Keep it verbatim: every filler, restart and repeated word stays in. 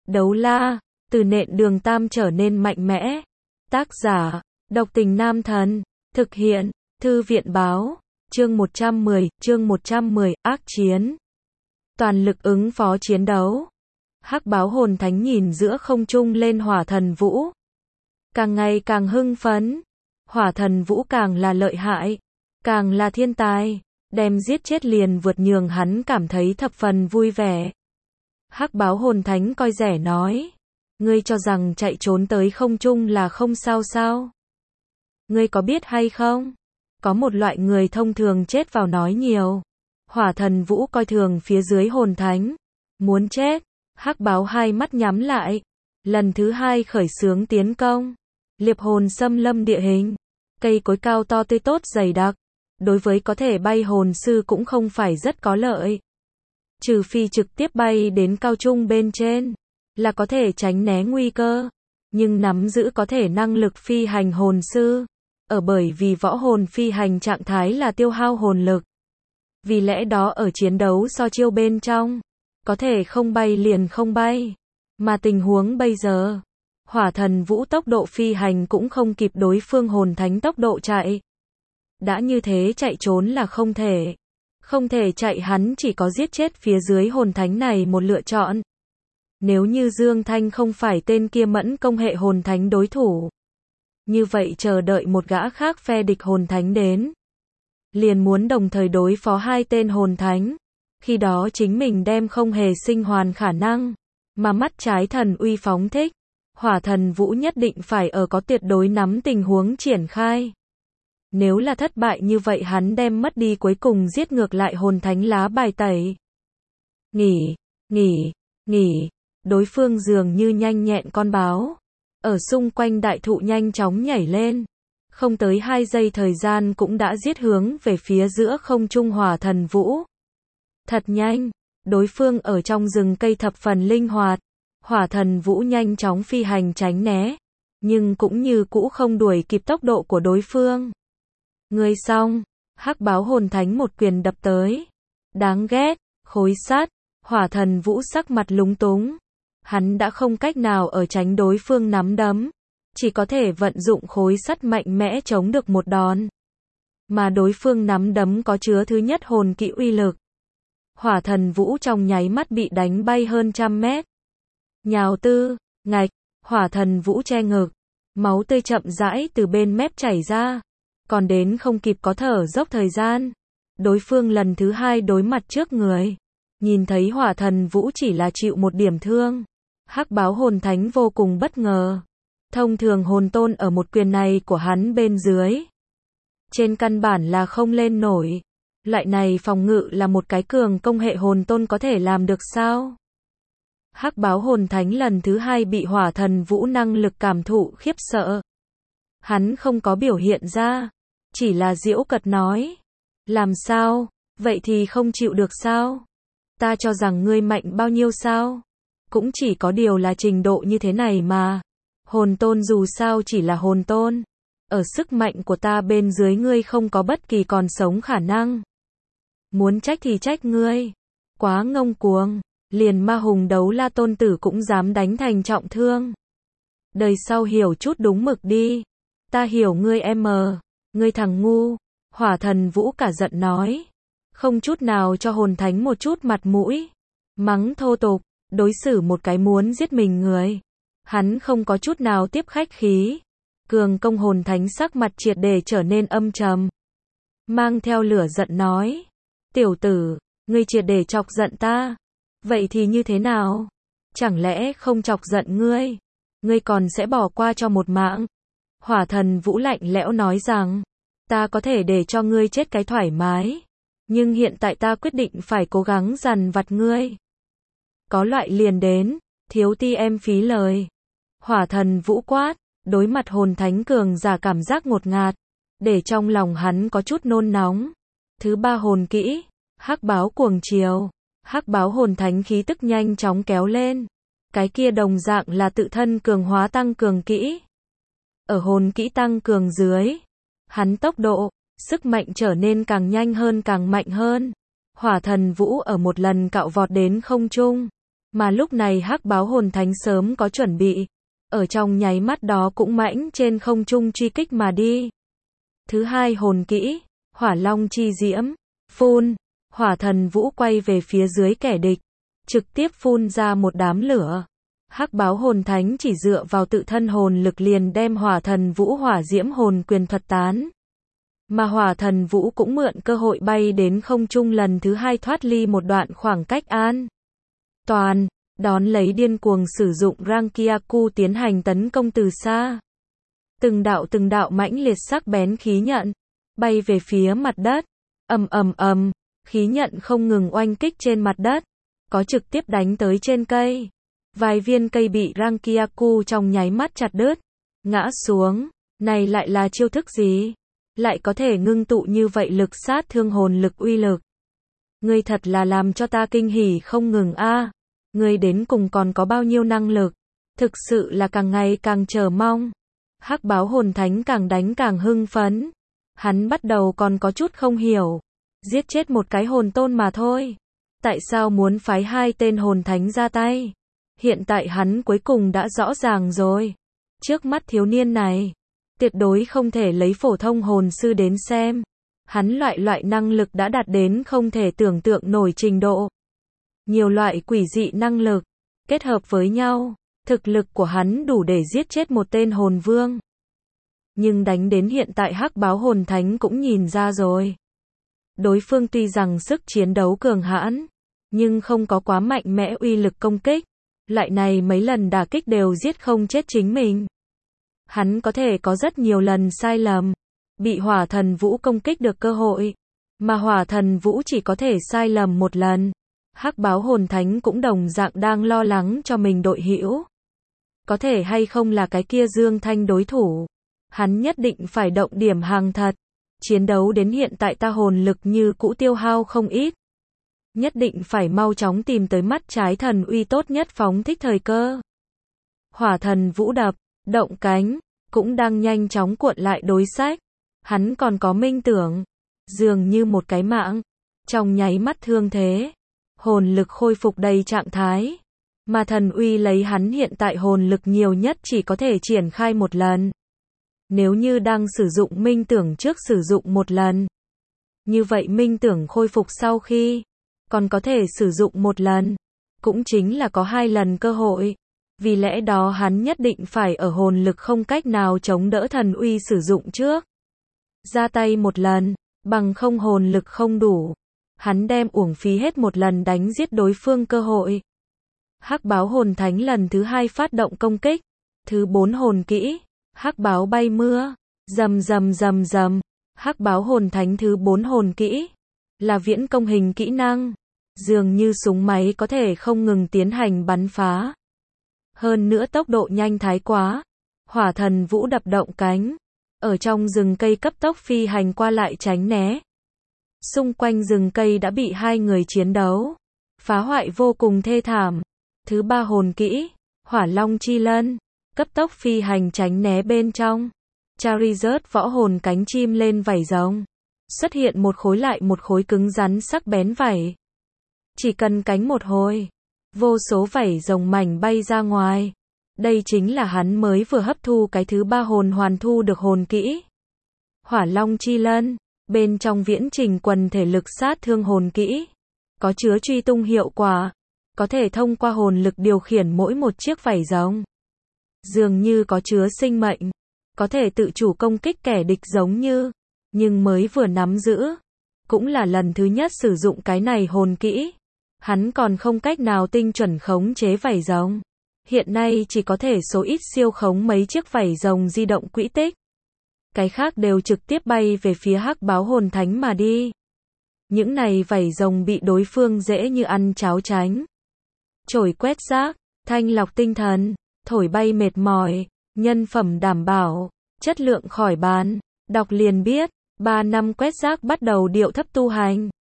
Đấu la, từ nện đường tam trở nên mạnh mẽ. Tác giả, Độc Tình Nam Thần. Thực hiện, Thư viện báo. Chương một trăm mười, chương một trăm mười, ác chiến. Toàn lực ứng phó chiến đấu. Hắc báo hồn thánh nhìn giữa không trung lên hỏa thần vũ. Càng ngày càng hưng phấn. Hỏa thần vũ càng là lợi hại, càng là thiên tài, đem giết chết liền vượt nhường hắn cảm thấy thập phần vui vẻ. Hắc báo hồn thánh coi rẻ nói, ngươi cho rằng chạy trốn tới không trung là không sao sao? Ngươi có biết hay không? Có một loại người thông thường chết vào nói nhiều. Hỏa thần vũ coi thường phía dưới hồn thánh, muốn chết. Hắc báo hai mắt nhắm lại, lần thứ hai khởi xướng tiến công. Liệp hồn xâm lâm địa hình, cây cối cao to tươi tốt dày đặc, đối với có thể bay hồn sư cũng không phải rất có lợi. Trừ phi trực tiếp bay đến cao trung bên trên, là có thể tránh né nguy cơ, nhưng nắm giữ có thể năng lực phi hành hồn sư, ở bởi vì võ hồn phi hành trạng thái là tiêu hao hồn lực. Vì lẽ đó ở chiến đấu so chiêu bên trong, có thể không bay liền không bay, mà tình huống bây giờ, hỏa thần vũ tốc độ phi hành cũng không kịp đối phương hồn thánh tốc độ chạy. Đã như thế chạy trốn là không thể. Không thể chạy, hắn chỉ có giết chết phía dưới hồn thánh này một lựa chọn. Nếu như Dương Thanh không phải tên kia mẫn công hệ hồn thánh đối thủ, như vậy chờ đợi một gã khác phe địch hồn thánh đến, liền muốn đồng thời đối phó hai tên hồn thánh. Khi đó chính mình đem không hề sinh hoàn khả năng, mà mắt trái thần uy phóng thích. Hỏa thần vũ nhất định phải ở có tuyệt đối nắm tình huống triển khai. Nếu là thất bại như vậy hắn đem mất đi cuối cùng giết ngược lại hồn thánh lá bài tẩy. Nghỉ, nghỉ, nghỉ, đối phương dường như nhanh nhẹn con báo. Ở xung quanh đại thụ nhanh chóng nhảy lên. Không tới hai giây thời gian cũng đã giết hướng về phía giữa không trung hỏa thần vũ. Thật nhanh, đối phương ở trong rừng cây thập phần linh hoạt. Hỏa thần vũ nhanh chóng phi hành tránh né, nhưng cũng như cũ không đuổi kịp tốc độ của đối phương. Ngươi xong, hắc báo hồn thánh một quyền đập tới. Đáng ghét, khối sắt, hỏa thần vũ sắc mặt lúng túng. Hắn đã không cách nào ở tránh đối phương nắm đấm, chỉ có thể vận dụng khối sắt mạnh mẽ chống được một đòn. Mà đối phương nắm đấm có chứa thứ nhất hồn kỹ uy lực. Hỏa thần vũ trong nháy mắt bị đánh bay hơn trăm mét. Nhào tư, ngạch, hỏa thần vũ che ngực, máu tươi chậm rãi từ bên mép chảy ra, còn đến không kịp có thở dốc thời gian. Đối phương lần thứ hai đối mặt trước người, nhìn thấy hỏa thần vũ chỉ là chịu một điểm thương. Hắc báo hồn thánh vô cùng bất ngờ. Thông thường hồn tôn ở một quyền này của hắn bên dưới, trên căn bản là không lên nổi. Loại này phòng ngự là một cái cường công hệ hồn tôn có thể làm được sao? Hắc báo hồn thánh lần thứ hai bị hỏa thần vũ năng lực cảm thụ khiếp sợ. Hắn không có biểu hiện ra, chỉ là giễu cợt nói. Làm sao, vậy thì không chịu được sao? Ta cho rằng ngươi mạnh bao nhiêu sao? Cũng chỉ có điều là trình độ như thế này mà. Hồn tôn dù sao chỉ là hồn tôn. Ở sức mạnh của ta bên dưới ngươi không có bất kỳ còn sống khả năng. Muốn trách thì trách ngươi. Quá ngông cuồng. Liền ma hùng đấu la tôn tử cũng dám đánh thành trọng thương. Đời sau hiểu chút đúng mực đi. Ta hiểu ngươi em mờ. Ngươi thằng ngu. Hỏa thần vũ cả giận nói. Không chút nào cho hồn thánh một chút mặt mũi. Mắng thô tục. Đối xử một cái muốn giết mình người. Hắn không có chút nào tiếp khách khí. Cường công hồn thánh sắc mặt triệt để trở nên âm trầm. Mang theo lửa giận nói. Tiểu tử, ngươi triệt để chọc giận ta. Vậy thì như thế nào? Chẳng lẽ không chọc giận ngươi? Ngươi còn sẽ bỏ qua cho một mạng? Hỏa thần vũ lạnh lẽo nói rằng, ta có thể để cho ngươi chết cái thoải mái. Nhưng hiện tại ta quyết định phải cố gắng dằn vặt ngươi. Có loại liền đến, thiếu ti em phí lời. Hỏa thần vũ quát, đối mặt hồn thánh cường giả cảm giác ngột ngạt, để trong lòng hắn có chút nôn nóng. Thứ ba hồn kỹ, hắc báo cuồng chiều. Hắc báo hồn thánh khí tức nhanh chóng kéo lên. Cái kia đồng dạng là tự thân cường hóa tăng cường kỹ. Ở hồn kỹ tăng cường dưới, hắn tốc độ, sức mạnh trở nên càng nhanh hơn càng mạnh hơn. Hỏa thần vũ ở một lần cạo vọt đến không trung, Mà lúc này hắc báo hồn thánh sớm có chuẩn bị, ở trong nháy mắt đó cũng mãnh trên không trung truy kích mà đi. Thứ hai hồn kỹ, hỏa long chi diễm, phun, hỏa thần vũ quay về phía dưới kẻ địch, trực tiếp phun ra một đám lửa. Hắc báo hồn thánh chỉ dựa vào tự thân hồn lực liền đem hỏa thần vũ hỏa diễm hồn quyền thuật tán. Mà hỏa thần vũ cũng mượn cơ hội bay đến không trung lần thứ hai thoát ly một đoạn khoảng cách an toàn, đón lấy điên cuồng sử dụng Rankyaku tiến hành tấn công từ xa. Từng đạo từng đạo mãnh liệt sắc bén khí nhận, bay về phía mặt đất, ầm ầm ầm, khí nhận không ngừng oanh kích trên mặt đất, có trực tiếp đánh tới trên cây. Vài viên cây bị Rankyaku trong nháy mắt chặt đứt, ngã xuống, này lại là chiêu thức gì? Lại có thể ngưng tụ như vậy lực sát thương hồn lực uy lực. Ngươi thật là làm cho ta kinh hỉ không ngừng a. À. Ngươi đến cùng còn có bao nhiêu năng lực? Thực sự là càng ngày càng chờ mong. Hắc báo hồn thánh càng đánh càng hưng phấn. Hắn bắt đầu còn có chút không hiểu. Giết chết một cái hồn tôn mà thôi. Tại sao muốn phái hai tên hồn thánh ra tay? Hiện tại hắn cuối cùng đã rõ ràng rồi. Trước mắt thiếu niên này, tuyệt đối không thể lấy phổ thông hồn sư đến xem. Hắn loại loại năng lực đã đạt đến không thể tưởng tượng nổi trình độ. Nhiều loại quỷ dị năng lực, kết hợp với nhau, thực lực của hắn đủ để giết chết một tên hồn vương. Nhưng đánh đến hiện tại hắc báo hồn thánh cũng nhìn ra rồi. Đối phương tuy rằng sức chiến đấu cường hãn, nhưng không có quá mạnh mẽ uy lực công kích. Loại này mấy lần đả kích đều giết không chết chính mình. Hắn có thể có rất nhiều lần sai lầm, bị hỏa thần vũ công kích được cơ hội, mà hỏa thần vũ chỉ có thể sai lầm một lần. Hắc báo hồn thánh cũng đồng dạng đang lo lắng cho mình đội hữu. Có thể hay không là cái kia Dương Thanh đối thủ. Hắn nhất định phải động điểm hàng thật. Chiến đấu đến hiện tại ta hồn lực như cũ tiêu hao không ít. Nhất định phải mau chóng tìm tới mắt trái thần uy tốt nhất phóng thích thời cơ. Hỏa thần vũ đập, động cánh, cũng đang nhanh chóng cuộn lại đối sách. Hắn còn có minh tưởng, dường như một cái mạng, trong nháy mắt thương thế, hồn lực khôi phục đầy trạng thái. Mà thần uy lấy hắn hiện tại hồn lực nhiều nhất chỉ có thể triển khai một lần. Nếu như đang sử dụng minh tưởng trước sử dụng một lần, như vậy minh tưởng khôi phục sau khi còn có thể sử dụng một lần, cũng chính là có hai lần cơ hội. Vì lẽ đó hắn nhất định phải ở hồn lực không cách nào chống đỡ thần uy sử dụng trước. Ra tay một lần, bằng không hồn lực không đủ. Hắn đem uổng phí hết một lần đánh giết đối phương cơ hội. Hắc báo hồn thánh lần thứ hai phát động công kích. Thứ bốn hồn kỹ, hắc báo bay mưa, rầm rầm rầm rầm. Hắc báo hồn thánh thứ bốn hồn kỹ, là viễn công hình kỹ năng. Dường như súng máy có thể không ngừng tiến hành bắn phá. Hơn nữa tốc độ nhanh thái quá. Hỏa thần vũ đập động cánh. Ở trong rừng cây cấp tốc phi hành qua lại tránh né. Xung quanh rừng cây đã bị hai người chiến đấu. Phá hoại vô cùng thê thảm. Thứ ba hồn kỹ, hỏa long chi lân. Cấp tốc phi hành tránh né bên trong. Charizard võ hồn cánh chim lên vảy rồng. Xuất hiện một khối lại một khối cứng rắn sắc bén vảy. Chỉ cần cánh một hồi, vô số vảy rồng mảnh bay ra ngoài. Đây chính là hắn mới vừa hấp thu cái thứ ba hồn hoàn thu được hồn kỹ. Hỏa long chi lân, bên trong viễn trình quần thể lực sát thương hồn kỹ. Có chứa truy tung hiệu quả. Có thể thông qua hồn lực điều khiển mỗi một chiếc vảy rồng. Dường như có chứa sinh mệnh. Có thể tự chủ công kích kẻ địch giống như. Nhưng mới vừa nắm giữ. Cũng là lần thứ nhất sử dụng cái này hồn kỹ. Hắn còn không cách nào tinh chuẩn khống chế vảy rồng. Hiện nay chỉ có thể số ít siêu khống mấy chiếc vảy rồng di động quỹ tích. Cái khác đều trực tiếp bay về phía hắc báo hồn thánh mà đi. Những này vảy rồng bị đối phương dễ như ăn cháo tránh. Chổi quét rác, thanh lọc tinh thần, thổi bay mệt mỏi, nhân phẩm đảm bảo, chất lượng khỏi bàn. Đọc liền biết, ba năm quét rác bắt đầu điệu thấp tu hành.